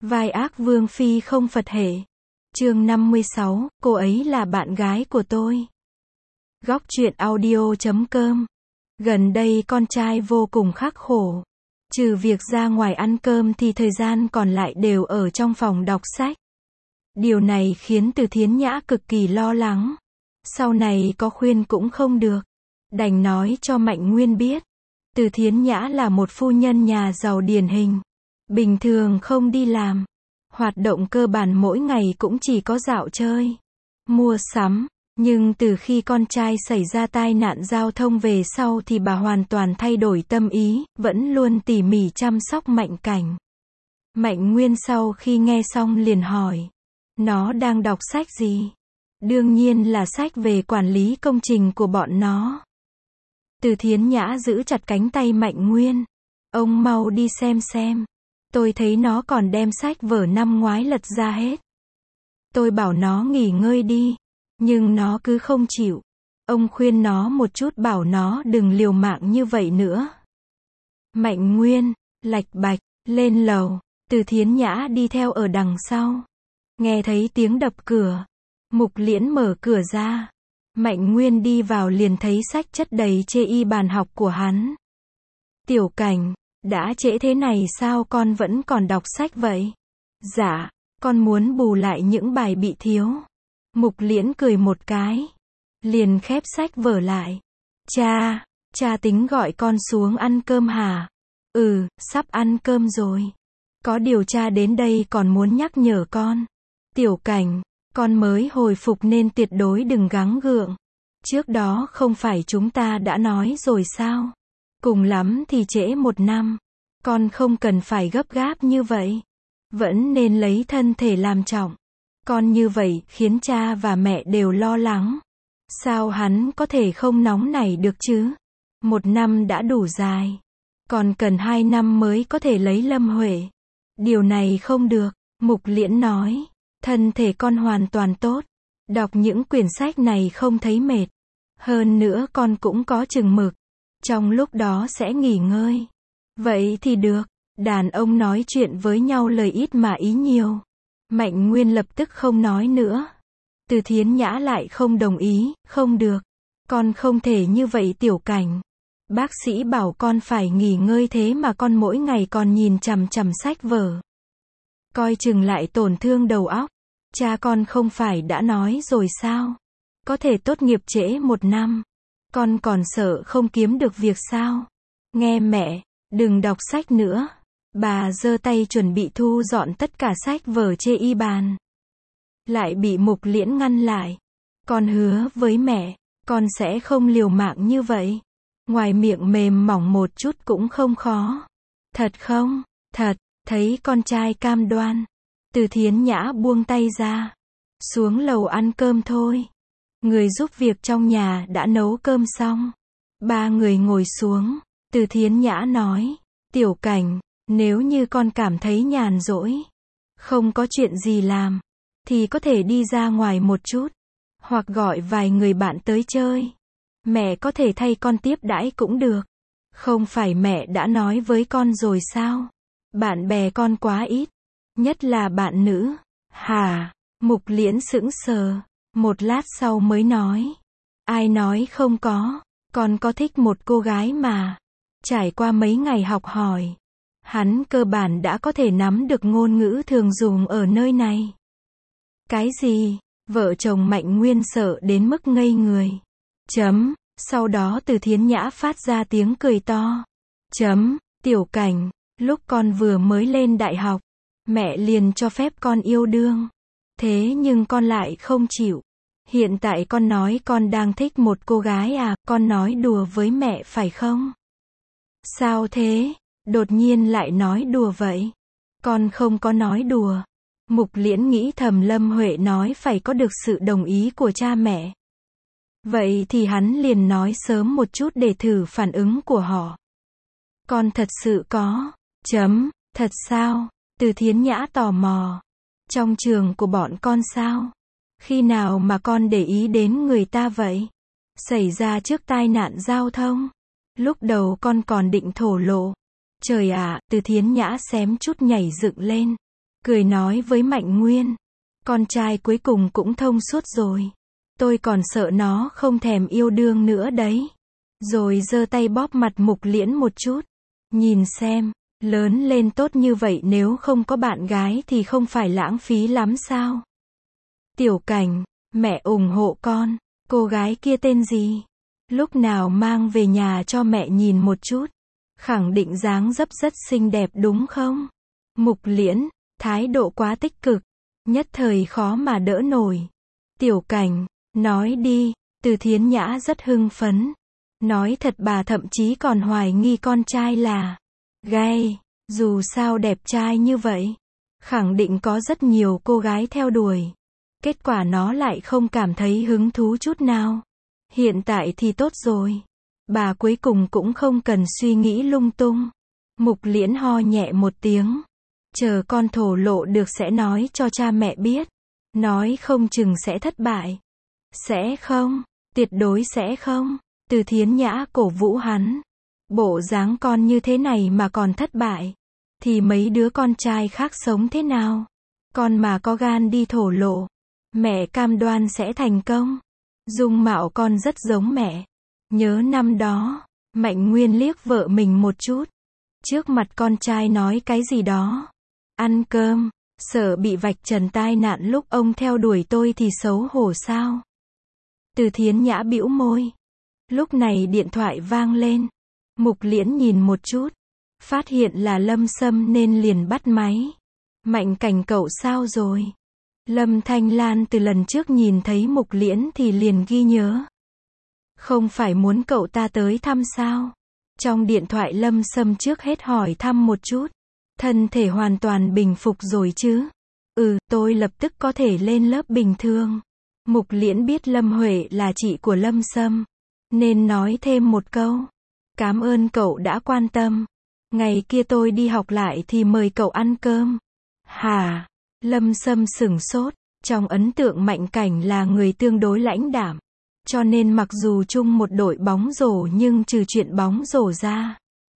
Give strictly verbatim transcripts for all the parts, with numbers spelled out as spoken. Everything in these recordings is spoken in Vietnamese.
Vai ác vương phi không Phật hệ. Chương năm mươi sáu, cô ấy là bạn gái của tôi. Góc truyện audio chấm com. Gần đây con trai vô cùng khắc khổ. Trừ việc ra ngoài ăn cơm thì thời gian còn lại đều ở trong phòng đọc sách. Điều này khiến Từ Thiến Nhã cực kỳ lo lắng. Sau này có khuyên cũng không được. Đành nói cho Mạnh Nguyên biết. Từ Thiến Nhã là một phu nhân nhà giàu điển hình. Bình thường không đi làm. Hoạt động cơ bản mỗi ngày cũng chỉ có dạo chơi, mua sắm. Nhưng từ khi con trai xảy ra tai nạn giao thông về sau thì bà hoàn toàn thay đổi tâm ý, vẫn luôn tỉ mỉ chăm sóc Mạnh Cảnh. Mạnh Nguyên sau khi nghe xong liền hỏi. Nó đang đọc sách gì? Đương nhiên là sách về quản lý công trình của bọn nó. Từ Thiến Nhã giữ chặt cánh tay Mạnh Nguyên. Ông mau đi xem xem. Tôi thấy nó còn đem sách vở năm ngoái lật ra hết. Tôi bảo nó nghỉ ngơi đi. Nhưng nó cứ không chịu. Ông khuyên nó một chút bảo nó đừng liều mạng như vậy nữa. Mạnh Nguyên, lạch bạch, lên lầu. Từ Thiến Nhã đi theo ở đằng sau. Nghe thấy tiếng đập cửa. Mục Liễn mở cửa ra. Mạnh Nguyên đi vào liền thấy sách chất đầy chê y bàn học của hắn. Tiểu Cảnh, đã trễ thế này sao con vẫn còn đọc sách vậy? Dạ, con muốn bù lại những bài bị thiếu. Mục Liễn cười một cái. Liền khép sách vở lại. Cha, cha tính gọi con xuống ăn cơm hả? Ừ, sắp ăn cơm rồi. Có điều cha đến đây còn muốn nhắc nhở con. Tiểu Cảnh, con mới hồi phục nên tuyệt đối đừng gắng gượng. Trước đó không phải chúng ta đã nói rồi sao? Cùng lắm thì trễ một năm. Con không cần phải gấp gáp như vậy. Vẫn nên lấy thân thể làm trọng. Con như vậy khiến cha và mẹ đều lo lắng. Sao hắn có thể không nóng nảy được chứ? Một năm đã đủ dài. Còn cần hai năm mới có thể lấy Lâm Huệ. Điều này không được. Mục Liễn nói. Thân thể con hoàn toàn tốt. Đọc những quyển sách này không thấy mệt. Hơn nữa con cũng có chừng mực. Trong lúc đó sẽ nghỉ ngơi. Vậy thì được. Đàn ông nói chuyện với nhau lời ít mà ý nhiều. Mạnh Nguyên lập tức không nói nữa. Từ Thiến Nhã lại không đồng ý. Không được. Con không thể như vậy Tiểu Cảnh. Bác sĩ bảo con phải nghỉ ngơi thế mà con mỗi ngày còn nhìn chằm chằm sách vở. Coi chừng lại tổn thương đầu óc. Cha con không phải đã nói rồi sao? Có thể tốt nghiệp trễ một năm. Con còn sợ không kiếm được việc sao? Nghe mẹ, đừng đọc sách nữa. Bà giơ tay chuẩn bị thu dọn tất cả sách vở chê y bàn. Lại bị Mục Liễn ngăn lại. Con hứa với mẹ, con sẽ không liều mạng như vậy. Ngoài miệng mềm mỏng một chút cũng không khó. Thật không? Thật, thấy con trai cam đoan. Từ Thiến Nhã buông tay ra. Xuống lầu ăn cơm thôi. Người giúp việc trong nhà đã nấu cơm xong. Ba người ngồi xuống. Từ Thiến Nhã nói. Tiểu Cảnh, nếu như con cảm thấy nhàn rỗi, không có chuyện gì làm, thì có thể đi ra ngoài một chút. Hoặc gọi vài người bạn tới chơi. Mẹ có thể thay con tiếp đãi cũng được. Không phải mẹ đã nói với con rồi sao? Bạn bè con quá ít. Nhất là bạn nữ. Hả? Mục Liễn sững sờ. Một lát sau mới nói. Ai nói không có. Con có thích một cô gái mà. Trải qua mấy ngày học hỏi. Hắn cơ bản đã có thể nắm được ngôn ngữ thường dùng ở nơi này. Cái gì? Vợ chồng Mạnh Nguyên sợ đến mức ngây người. Chấm. Sau đó Từ Thiến Nhã phát ra tiếng cười to. Chấm. Tiểu Cảnh. Lúc con vừa mới lên đại học. Mẹ liền cho phép con yêu đương. Thế nhưng con lại không chịu. Hiện tại con nói con đang thích một cô gái à, con nói đùa với mẹ phải không? Sao thế? Đột nhiên lại nói đùa vậy? Con không có nói đùa. Mục Liễn nghĩ thầm Lâm Huệ nói phải có được sự đồng ý của cha mẹ. Vậy thì hắn liền nói sớm một chút để thử phản ứng của họ. Con thật sự có. Chấm. Thật sao? Từ Thiến Nhã tò mò. Trong trường của bọn con sao? Khi nào mà con để ý đến người ta vậy? Xảy ra trước tai nạn giao thông. Lúc đầu con còn định thổ lộ. Trời ạ, Từ Thiến Nhã xém chút nhảy dựng lên. cười nói với Mạnh Nguyên. Con trai cuối cùng cũng thông suốt rồi. Tôi còn sợ nó không thèm yêu đương nữa đấy. Rồi giơ tay bóp mặt Mục Liễn một chút. Nhìn xem, lớn lên tốt như vậy nếu không có bạn gái thì không phải lãng phí lắm sao? Tiểu Cảnh, mẹ ủng hộ con. Cô gái kia tên gì? Lúc nào mang về nhà cho mẹ nhìn một chút. Khẳng định dáng dấp rất xinh đẹp đúng không? Mục Liễn, thái độ quá tích cực. Nhất thời khó mà đỡ nổi. Tiểu Cảnh, nói đi. Từ Thiến Nhã rất hưng phấn. Nói thật bà thậm chí còn hoài nghi con trai là gay. Dù sao đẹp trai như vậy, khẳng định có rất nhiều cô gái theo đuổi. Kết quả nó lại không cảm thấy hứng thú chút nào. Hiện tại thì tốt rồi. Bà cuối cùng cũng không cần suy nghĩ lung tung. Mục Liễn ho nhẹ một tiếng. Chờ con thổ lộ được sẽ nói cho cha mẹ biết. Nói không chừng sẽ thất bại. Sẽ không, tuyệt đối sẽ không. Từ Thiến Nhã cổ vũ hắn. Bộ dáng con như thế này mà còn thất bại. Thì mấy đứa con trai khác sống thế nào? Con mà có gan đi thổ lộ. Mẹ cam đoan sẽ thành công. Dung mạo con rất giống mẹ. Nhớ năm đó, Mạnh Nguyên liếc vợ mình một chút. Trước mặt con trai nói cái gì đó. Ăn cơm, sợ bị vạch trần tai nạn lúc ông theo đuổi tôi thì xấu hổ sao? Từ Thiến Nhã bĩu môi. Lúc này điện thoại vang lên. Mục Liễn nhìn một chút. Phát hiện là Lâm Sâm nên liền bắt máy. Mạnh Cảnh cậu sao rồi? Lâm Thanh Lan từ lần trước nhìn thấy Mục Liễn thì liền ghi nhớ. Không phải muốn cậu ta tới thăm sao? Trong điện thoại Lâm Sâm trước hết hỏi thăm một chút. Thân thể hoàn toàn bình phục rồi chứ? Ừ, tôi lập tức có thể lên lớp bình thường. Mục Liễn biết Lâm Huệ là chị của Lâm Sâm, nên nói thêm một câu. Cảm ơn cậu đã quan tâm. Ngày kia tôi đi học lại thì mời cậu ăn cơm. Hả? Lâm Sâm sửng sốt. Trong ấn tượng Mạnh Cảnh là người tương đối lãnh đạm. Cho nên mặc dù chung một đội bóng rổ nhưng trừ chuyện bóng rổ ra,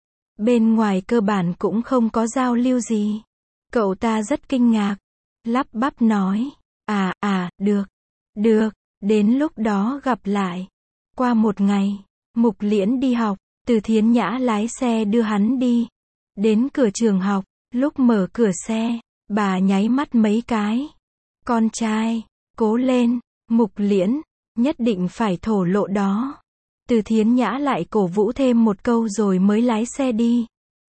bên ngoài cơ bản cũng không có giao lưu gì. Cậu ta rất kinh ngạc. Lắp bắp nói. À, à, được. Được. Đến lúc đó gặp lại. Qua một ngày, Mục Liễn đi học. Từ Thiến Nhã lái xe đưa hắn đi. Đến cửa trường học, lúc mở cửa xe, bà nháy mắt mấy cái. Con trai, cố lên, Mục Liễn, nhất định phải thổ lộ đó. Từ Thiến Nhã lại cổ vũ thêm một câu rồi mới lái xe đi.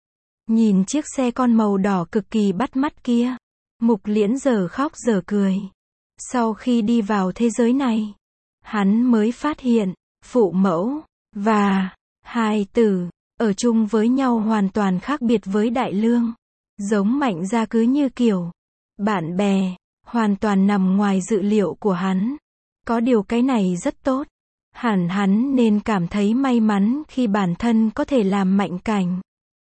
Nhìn chiếc xe con màu đỏ cực kỳ bắt mắt kia, Mục Liễn giờ khóc giờ cười. Sau khi đi vào thế giới này, hắn mới phát hiện, phụ mẫu và hài tử ở chung với nhau hoàn toàn khác biệt với Đại Lương. Giống Mạnh gia cứ như kiểu bạn bè, hoàn toàn nằm ngoài dự liệu của hắn. Có điều cái này rất tốt. Hẳn hắn nên cảm thấy may mắn khi bản thân có thể làm Mạnh Cảnh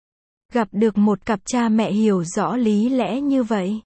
gặp được một cặp cha mẹ hiểu rõ lý lẽ như vậy.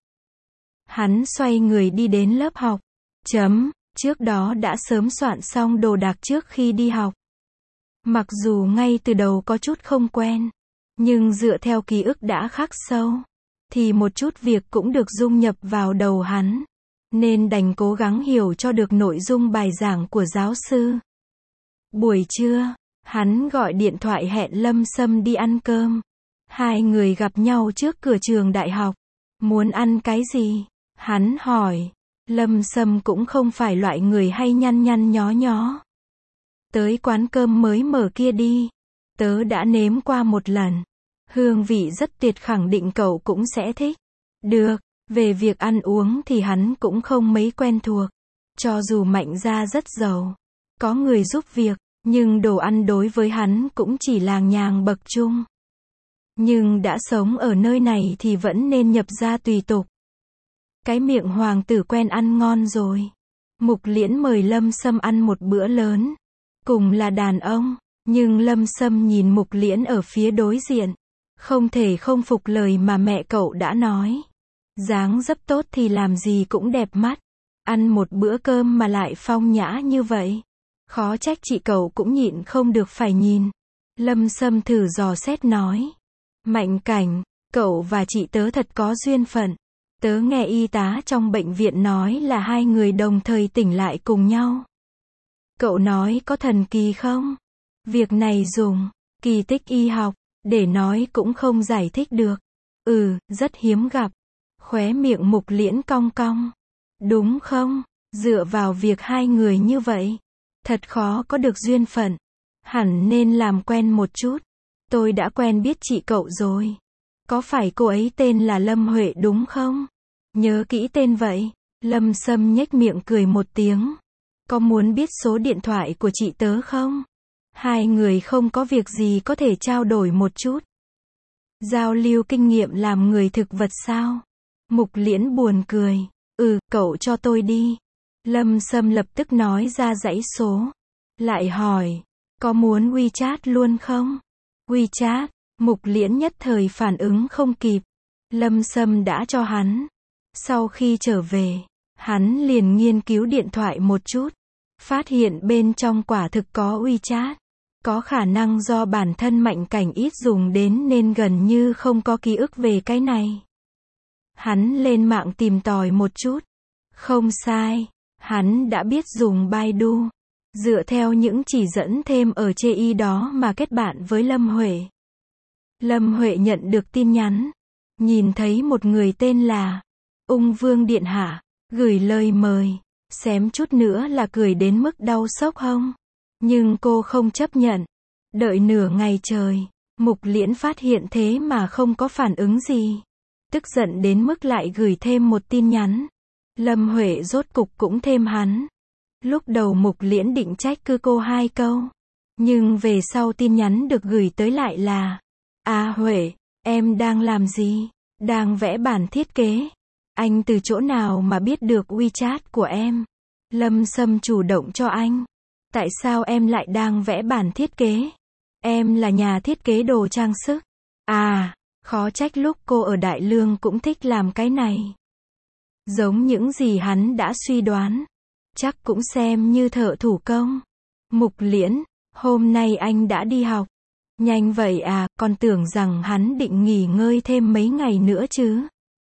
Hắn xoay người đi đến lớp học. Chấm, trước đó đã sớm soạn xong đồ đạc trước khi đi học. Mặc dù ngay từ đầu có chút không quen, nhưng dựa theo ký ức đã khắc sâu, thì một chút việc cũng được dung nhập vào đầu hắn, nên đành cố gắng hiểu cho được nội dung bài giảng của giáo sư. Buổi trưa, hắn gọi điện thoại hẹn Lâm Sâm đi ăn cơm. Hai người gặp nhau trước cửa trường đại học. Muốn ăn cái gì? Hắn hỏi. Lâm Sâm cũng không phải loại người hay nhăn nhăn nhó nhó. Tới quán cơm mới mở kia đi. Tớ đã nếm qua một lần. Hương vị rất tuyệt, khẳng định cậu cũng sẽ thích. Được, về việc ăn uống thì hắn cũng không mấy quen thuộc. Cho dù Mạnh gia rất giàu, có người giúp việc, nhưng đồ ăn đối với hắn cũng chỉ làng nhàng bậc trung. Nhưng đã sống ở nơi này thì vẫn nên nhập gia tùy tục. Cái miệng hoàng tử quen ăn ngon rồi. Mục Liễn mời Lâm Sâm ăn một bữa lớn. Cùng là đàn ông, nhưng Lâm Sâm nhìn Mục Liễn ở phía đối diện. Không thể không phục lời mà mẹ cậu đã nói. Dáng dấp tốt thì làm gì cũng đẹp mắt. Ăn một bữa cơm mà lại phong nhã như vậy. Khó trách chị cậu cũng nhịn không được phải nhìn. Lâm Sâm thử dò xét nói. Mạnh Cảnh, cậu và chị tớ thật có duyên phận. Tớ nghe y tá trong bệnh viện nói là hai người đồng thời tỉnh lại cùng nhau. Cậu nói có thần kỳ không? Việc này dùng kỳ tích y học để nói cũng không giải thích được. Ừ, rất hiếm gặp. Khóe miệng Mục Liễn cong cong. Đúng không? Dựa vào việc hai người như vậy, thật khó có được duyên phận. Hẳn nên làm quen một chút. Tôi đã quen biết chị cậu rồi. Có phải cô ấy tên là Lâm Huệ đúng không? Nhớ kỹ tên vậy. Lâm Sâm nhếch miệng cười một tiếng. Có muốn biết số điện thoại của chị tớ không? Hai người không có việc gì có thể trao đổi một chút. Giao lưu kinh nghiệm làm người thực vật sao? Mục Liễn buồn cười. Ừ, cậu cho tôi đi. Lâm Sâm lập tức nói ra dãy số. Lại hỏi, có muốn WeChat luôn không? WeChat, Mục Liễn nhất thời phản ứng không kịp. Lâm Sâm đã cho hắn. Sau khi trở về, hắn liền nghiên cứu điện thoại một chút. Phát hiện bên trong quả thực có WeChat. Có khả năng do bản thân Mạnh Cảnh ít dùng đến nên gần như không có ký ức về cái này. Hắn lên mạng tìm tòi một chút. Không sai, hắn đã biết dùng Baidu. Dựa theo những chỉ dẫn thêm ở chê y đó mà kết bạn với Lâm Huệ. Lâm Huệ nhận được tin nhắn. Nhìn thấy một người tên là Ung Vương Điện Hạ, gửi lời mời. Xém chút nữa là cười đến mức đau xốc hông. Nhưng cô không chấp nhận. Đợi nửa ngày trời, Mục Liễn phát hiện thế mà không có phản ứng gì. Tức giận đến mức lại gửi thêm một tin nhắn. Lâm Huệ rốt cục cũng thêm hắn. Lúc đầu Mục Liễn định trách cứ cô hai câu. Nhưng về sau tin nhắn được gửi tới lại là: À Huệ, em đang làm gì? Đang vẽ bản thiết kế. Anh từ chỗ nào mà biết được WeChat của em? Lâm Sâm chủ động cho anh. Tại sao em lại đang vẽ bản thiết kế? Em là nhà thiết kế đồ trang sức. À, khó trách lúc cô ở Đại Lương cũng thích làm cái này. Giống những gì hắn đã suy đoán. Chắc cũng xem như thợ thủ công. Mục Liễn, hôm nay anh đã đi học. Nhanh vậy à, còn tưởng rằng hắn định nghỉ ngơi thêm mấy ngày nữa chứ.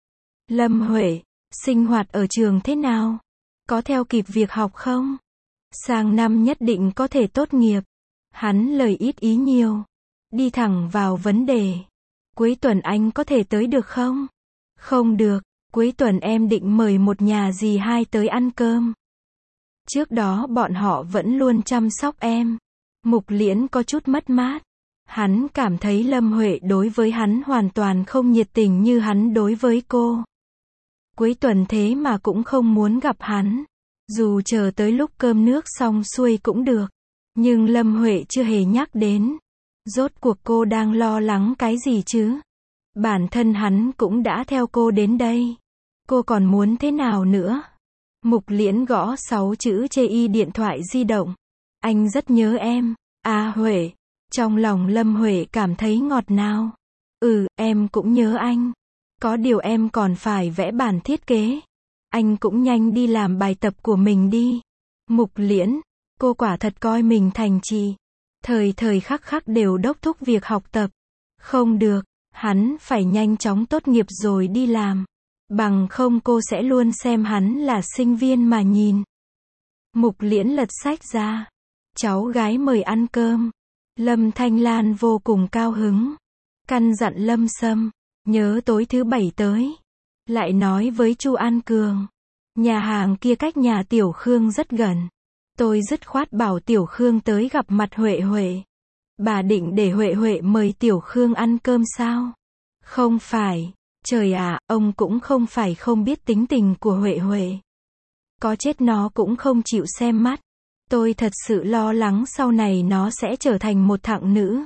Lâm Huệ, sinh hoạt ở trường thế nào? Có theo kịp việc học không? Sang năm nhất định có thể tốt nghiệp. Hắn lời ít ý nhiều. Đi thẳng vào vấn đề. Cuối tuần anh có thể tới được không? Không được, cuối tuần em định mời một nhà dì hai tới ăn cơm. Trước đó bọn họ vẫn luôn chăm sóc em. Mục Liễn có chút mất mát. Hắn cảm thấy Lâm Huệ đối với hắn hoàn toàn không nhiệt tình như hắn đối với cô. Cuối tuần thế mà cũng không muốn gặp hắn. Dù chờ tới lúc cơm nước xong xuôi cũng được. Nhưng Lâm Huệ chưa hề nhắc đến. Rốt cuộc cô đang lo lắng cái gì chứ? Bản thân hắn cũng đã theo cô đến đây. Cô còn muốn thế nào nữa? Mục Liễn gõ sáu chữ chê y điện thoại di động. Anh rất nhớ em. À Huệ. Trong lòng Lâm Huệ cảm thấy ngọt ngào. Ừ, em cũng nhớ anh. Có điều em còn phải vẽ bản thiết kế. Anh cũng nhanh đi làm bài tập của mình đi. Mục Liễn, cô quả thật coi mình thành chị. Thời thời khắc khắc đều đốc thúc việc học tập. Không được, hắn phải nhanh chóng tốt nghiệp rồi đi làm. Bằng không cô sẽ luôn xem hắn là sinh viên mà nhìn. Mục Liễn lật sách ra. Cháu gái mời ăn cơm. Lâm Thanh Lan vô cùng cao hứng. Căn dặn Lâm Sâm, nhớ tối thứ bảy tới. Lại nói với Chu An Cường. Nhà hàng kia cách nhà Tiểu Khương rất gần. Tôi dứt khoát bảo Tiểu Khương tới gặp mặt Huệ Huệ. Bà định để Huệ Huệ mời Tiểu Khương ăn cơm sao? Không phải. Trời ạ, ông cũng không phải không biết tính tình của Huệ Huệ. Có chết nó cũng không chịu xem mắt. Tôi thật sự lo lắng sau này nó sẽ trở thành một thằng nữ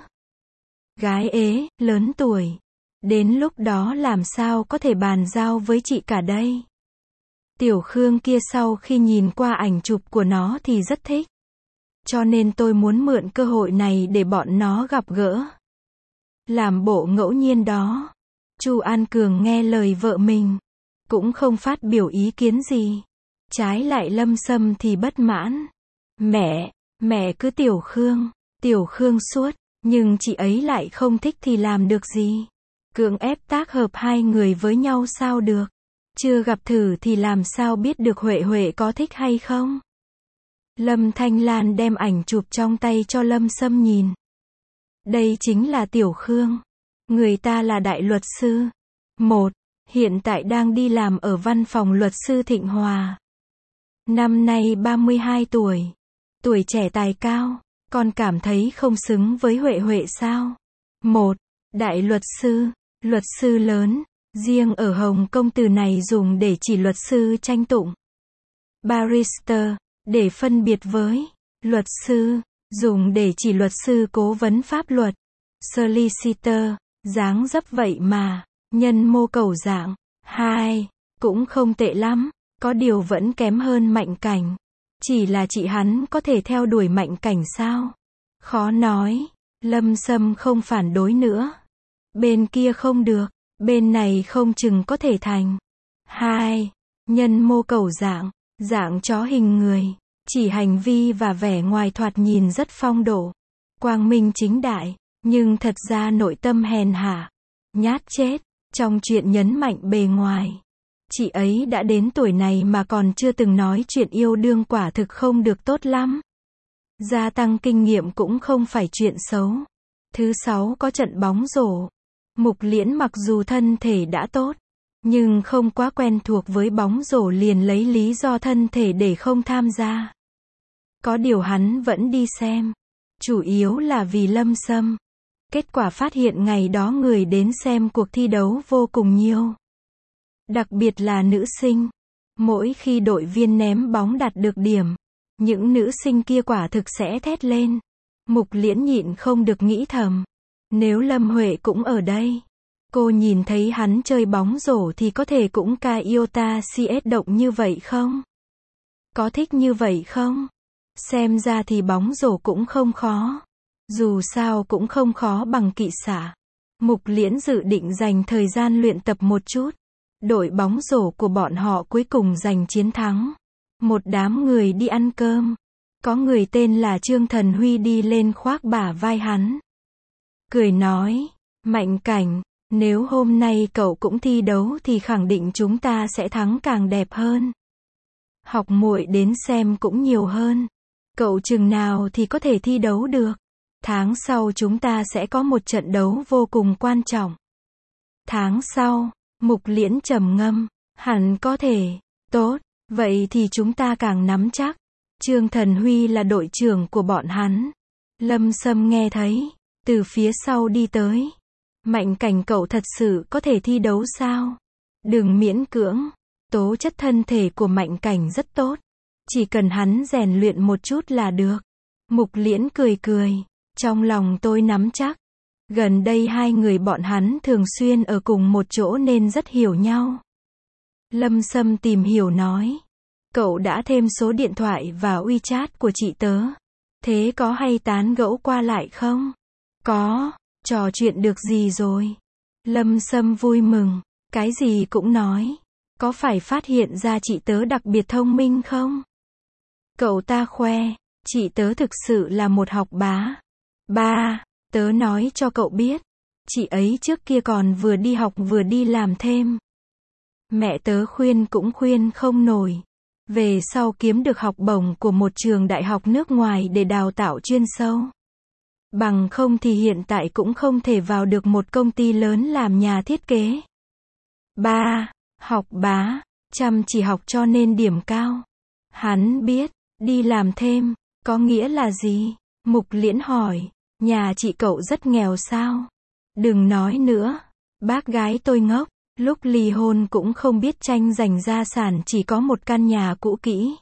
gái ế, lớn tuổi. Đến lúc đó làm sao có thể bàn giao với chị cả đây? Tiểu Khương kia sau khi nhìn qua ảnh chụp của nó thì rất thích. Cho nên tôi muốn mượn cơ hội này để bọn nó gặp gỡ. Làm bộ ngẫu nhiên đó. Chu An Cường nghe lời vợ mình. Cũng không phát biểu ý kiến gì. Trái lại Lâm Sâm thì bất mãn. Mẹ, mẹ cứ Tiểu Khương, Tiểu Khương suốt. Nhưng chị ấy lại không thích thì làm được gì. Cưỡng ép tác hợp hai người với nhau sao được. Chưa gặp thử thì làm sao biết được Huệ Huệ có thích hay không? Lâm Thanh Lan đem ảnh chụp trong tay cho Lâm Sâm nhìn. Đây chính là Tiểu Khương. Người ta là đại luật sư. Một, hiện tại đang đi làm ở văn phòng luật sư Thịnh Hòa. Năm nay ba mươi hai tuổi. Tuổi trẻ tài cao. Con cảm thấy không xứng với Huệ Huệ sao? Một, đại luật sư, luật sư lớn. Riêng ở Hồng Kông từ này dùng để chỉ luật sư tranh tụng. Barrister, để phân biệt với luật sư, dùng để chỉ luật sư cố vấn pháp luật. Solicitor, dáng dấp vậy mà, nhân mô cầu dạng. Hai, cũng không tệ lắm, có điều vẫn kém hơn Mạnh Cảnh. Chỉ là chị hắn có thể theo đuổi Mạnh Cảnh sao? Khó nói. Lâm Sâm không phản đối nữa. Bên kia không được, bên này không chừng có thể thành. Hai, nhân mô cầu dạng, dạng chó hình người, chỉ hành vi và vẻ ngoài thoạt nhìn rất phong độ, quang minh chính đại, nhưng thật ra nội tâm hèn hạ, nhát chết. Trong chuyện nhấn mạnh bề ngoài, chị ấy đã đến tuổi này mà còn chưa từng nói chuyện yêu đương, quả thực không được tốt lắm. Gia tăng kinh nghiệm cũng không phải chuyện xấu. Thứ sáu có trận bóng rổ. Mục Liễn mặc dù thân thể đã tốt, nhưng không quá quen thuộc với bóng rổ, liền lấy lý do thân thể để không tham gia. Có điều hắn vẫn đi xem. Chủ yếu là vì Lâm Sâm. Kết quả phát hiện ngày đó người đến xem cuộc thi đấu vô cùng nhiều. Đặc biệt là nữ sinh. Mỗi khi đội viên ném bóng đạt được điểm, những nữ sinh kia quả thực sẽ thét lên. Mục Liễn nhịn không được nghĩ thầm. Nếu Lâm Huệ cũng ở đây, cô nhìn thấy hắn chơi bóng rổ thì có thể cũng ca iota cs động như vậy không? Có thích như vậy không? Xem ra thì bóng rổ cũng không khó. Dù sao cũng không khó bằng kỵ xạ. Mục Liễn dự định dành thời gian luyện tập một chút. Đội bóng rổ của bọn họ cuối cùng giành chiến thắng. Một đám người đi ăn cơm. Có người tên là Trương Thần Huy đi lên khoác bả vai hắn. Cười nói, Mạnh Cảnh, nếu hôm nay cậu cũng thi đấu thì khẳng định chúng ta sẽ thắng càng đẹp hơn. Học muội đến xem cũng nhiều hơn. Cậu chừng nào thì có thể thi đấu được. Tháng sau chúng ta sẽ có một trận đấu vô cùng quan trọng. Tháng sau, Mục Liễn trầm ngâm, hẳn có thể. Tốt, vậy thì chúng ta càng nắm chắc. Trương Thần Huy là đội trưởng của bọn hắn. Lâm Sâm nghe thấy, từ phía sau đi tới. Mạnh Cảnh, cậu thật sự có thể thi đấu sao? Đừng miễn cưỡng. Tố chất thân thể của Mạnh Cảnh rất tốt. Chỉ cần hắn rèn luyện một chút là được. Mục Liễn cười cười. Trong lòng tôi nắm chắc. Gần đây hai người bọn hắn thường xuyên ở cùng một chỗ nên rất hiểu nhau. Lâm Sâm tìm hiểu nói. Cậu đã thêm số điện thoại và WeChat của chị tớ. Thế có hay tán gẫu qua lại không? Có. Trò chuyện được gì rồi? Lâm Sâm vui mừng. Cái gì cũng nói. Có phải phát hiện ra chị tớ đặc biệt thông minh không? Cậu ta khoe. Chị tớ thực sự là một học bá. Ba, tớ nói cho cậu biết. Chị ấy trước kia còn vừa đi học vừa đi làm thêm. Mẹ tớ khuyên cũng khuyên không nổi. Về sau kiếm được học bổng của một trường đại học nước ngoài để đào tạo chuyên sâu. Bằng không thì hiện tại cũng không thể vào được một công ty lớn làm nhà thiết kế. Ba, học bá, chăm chỉ học cho nên điểm cao. Hắn biết, đi làm thêm, có nghĩa là gì? Mục Liễn hỏi, nhà chị cậu rất nghèo sao? Đừng nói nữa, bác gái tôi ngốc, lúc ly hôn cũng không biết tranh giành gia sản, chỉ có một căn nhà cũ kỹ.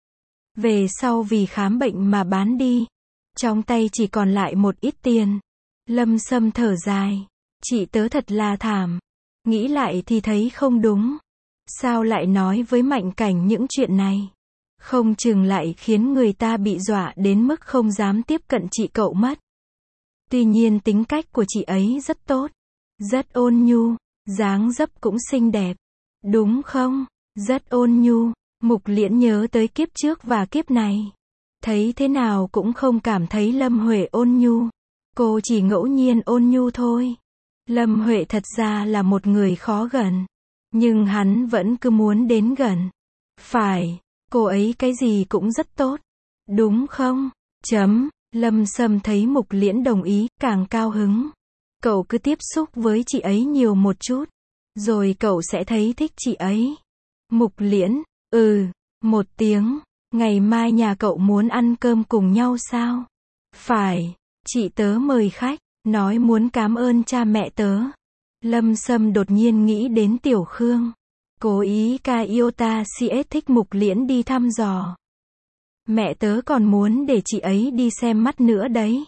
Về sau vì khám bệnh mà bán đi, trong tay chỉ còn lại một ít tiền. Lâm Sâm thở dài, chị tớ thật là thảm. Nghĩ lại thì thấy không đúng. Sao lại nói với Mạnh Cảnh những chuyện này? Không chừng lại khiến người ta bị dọa đến mức không dám tiếp cận chị cậu mất. Tuy nhiên tính cách của chị ấy rất tốt, rất ôn nhu, dáng dấp cũng xinh đẹp. Đúng không? Rất ôn nhu. Mục Liễn nhớ tới kiếp trước và kiếp này. Thấy thế nào cũng không cảm thấy Lâm Huệ ôn nhu. Cô chỉ ngẫu nhiên ôn nhu thôi. Lâm Huệ thật ra là một người khó gần. Nhưng hắn vẫn cứ muốn đến gần. Phải, cô ấy cái gì cũng rất tốt. Đúng không? Chấm, Lâm Sâm thấy Mục Liễn đồng ý, càng cao hứng. Cậu cứ tiếp xúc với chị ấy nhiều một chút. Rồi cậu sẽ thấy thích chị ấy. Mục Liễn, ừ, một tiếng. Ngày mai nhà cậu muốn ăn cơm cùng nhau sao? Phải, chị tớ mời khách, nói muốn cảm ơn cha mẹ tớ. Lâm Sâm đột nhiên nghĩ đến Tiểu Khương. Cố ý ca iota cs thích Mục Liễn đi thăm dò. Mẹ tớ còn muốn để chị ấy đi xem mắt nữa đấy.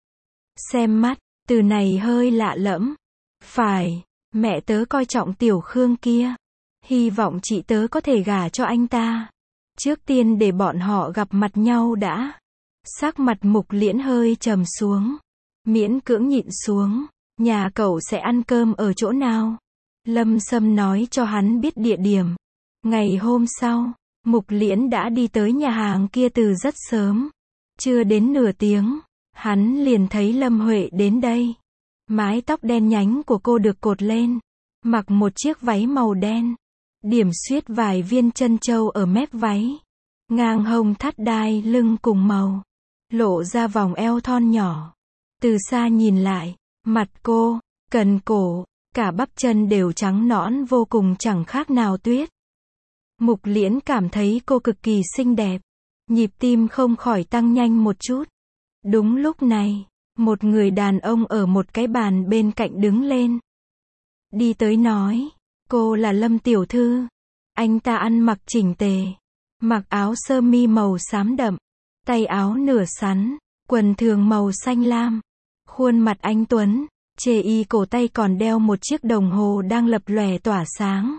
Xem mắt, từ này hơi lạ lẫm. Phải, mẹ tớ coi trọng Tiểu Khương kia. Hy vọng chị tớ có thể gả cho anh ta. Trước tiên để bọn họ gặp mặt nhau đã. Sắc mặt Mục Liễn hơi trầm xuống. Miễn cưỡng nhịn xuống. Nhà cậu sẽ ăn cơm ở chỗ nào? Lâm Sâm nói cho hắn biết địa điểm. Ngày hôm sau, Mục Liễn đã đi tới nhà hàng kia từ rất sớm. Chưa đến nửa tiếng, hắn liền thấy Lâm Huệ đến đây. Mái tóc đen nhánh của cô được cột lên. Mặc một chiếc váy màu đen. Điểm xuyết vài viên chân châu ở mép váy. Ngang hông thắt đai lưng cùng màu. Lộ ra vòng eo thon nhỏ. Từ xa nhìn lại, mặt cô, cần cổ, cả bắp chân đều trắng nõn vô cùng chẳng khác nào tuyết. Mục Liễn cảm thấy cô cực kỳ xinh đẹp. Nhịp tim không khỏi tăng nhanh một chút. Đúng lúc này, một người đàn ông ở một cái bàn bên cạnh đứng lên. Đi tới nói, cô là Lâm tiểu thư. Anh ta ăn mặc chỉnh tề. Mặc áo sơ mi màu xám đậm. Tay áo nửa sắn, quần thường màu xanh lam. Khuôn mặt anh tuấn, chê y cổ tay còn đeo một chiếc đồng hồ đang lập lòe tỏa sáng.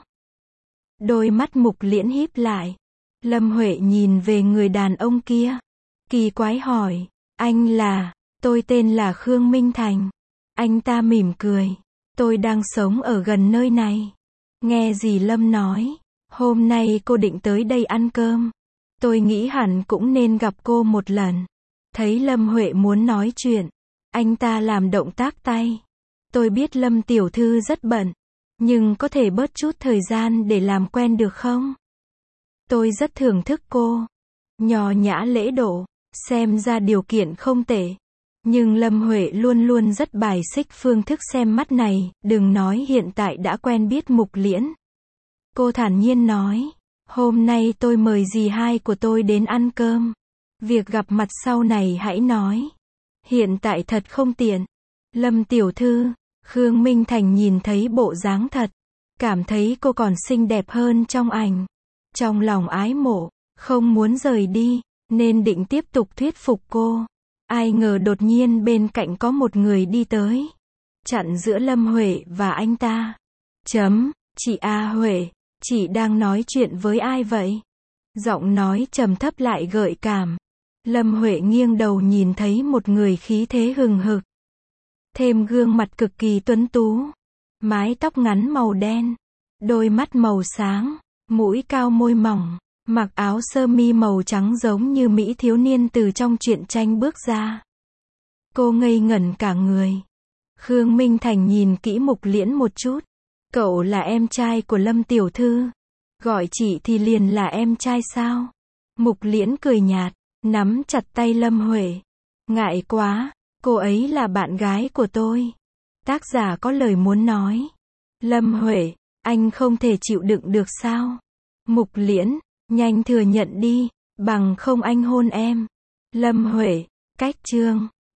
Đôi mắt Mục Liễn híp lại. Lâm Huệ nhìn về người đàn ông kia. Kỳ quái hỏi, anh là, tôi tên là Khương Minh Thành. Anh ta mỉm cười, tôi đang sống ở gần nơi này. Nghe dì Lâm nói, hôm nay cô định tới đây ăn cơm. Tôi nghĩ hẳn cũng nên gặp cô một lần. Thấy Lâm Huệ muốn nói chuyện, anh ta làm động tác tay. Tôi biết Lâm tiểu thư rất bận, nhưng có thể bớt chút thời gian để làm quen được không? Tôi rất thưởng thức cô. Nho nhã lễ độ, xem ra điều kiện không tệ. Nhưng Lâm Huệ luôn luôn rất bài xích phương thức xem mắt này, đừng nói hiện tại đã quen biết Mục Liễn. Cô thản nhiên nói, hôm nay tôi mời dì hai của tôi đến ăn cơm. Việc gặp mặt sau này hãy nói. Hiện tại thật không tiện. Lâm tiểu thư, Khương Minh Thành nhìn thấy bộ dáng thật. Cảm thấy cô còn xinh đẹp hơn trong ảnh. Trong lòng ái mộ, không muốn rời đi, nên định tiếp tục thuyết phục cô. Ai ngờ đột nhiên bên cạnh có một người đi tới. Chặn giữa Lâm Huệ và anh ta. Chấm, chị A Huệ, chị đang nói chuyện với ai vậy? Giọng nói trầm thấp lại gợi cảm. Lâm Huệ nghiêng đầu nhìn thấy một người khí thế hừng hực. Thêm gương mặt cực kỳ tuấn tú. Mái tóc ngắn màu đen. Đôi mắt màu sáng. Mũi cao môi mỏng. Mặc áo sơ mi màu trắng giống như mỹ thiếu niên từ trong truyện tranh bước ra. Cô ngây ngẩn cả người. Khương Minh Thành nhìn kỹ Mục Liễn một chút. Cậu là em trai của Lâm tiểu thư. Gọi chị thì liền là em trai sao? Mục Liễn cười nhạt, nắm chặt tay Lâm Huệ. Ngại quá, cô ấy là bạn gái của tôi. Tác giả có lời muốn nói. Lâm Huệ, anh không thể chịu đựng được sao? Mục Liễn, nhanh thừa nhận đi, bằng không anh hôn em. Lâm Huệ, cách chương.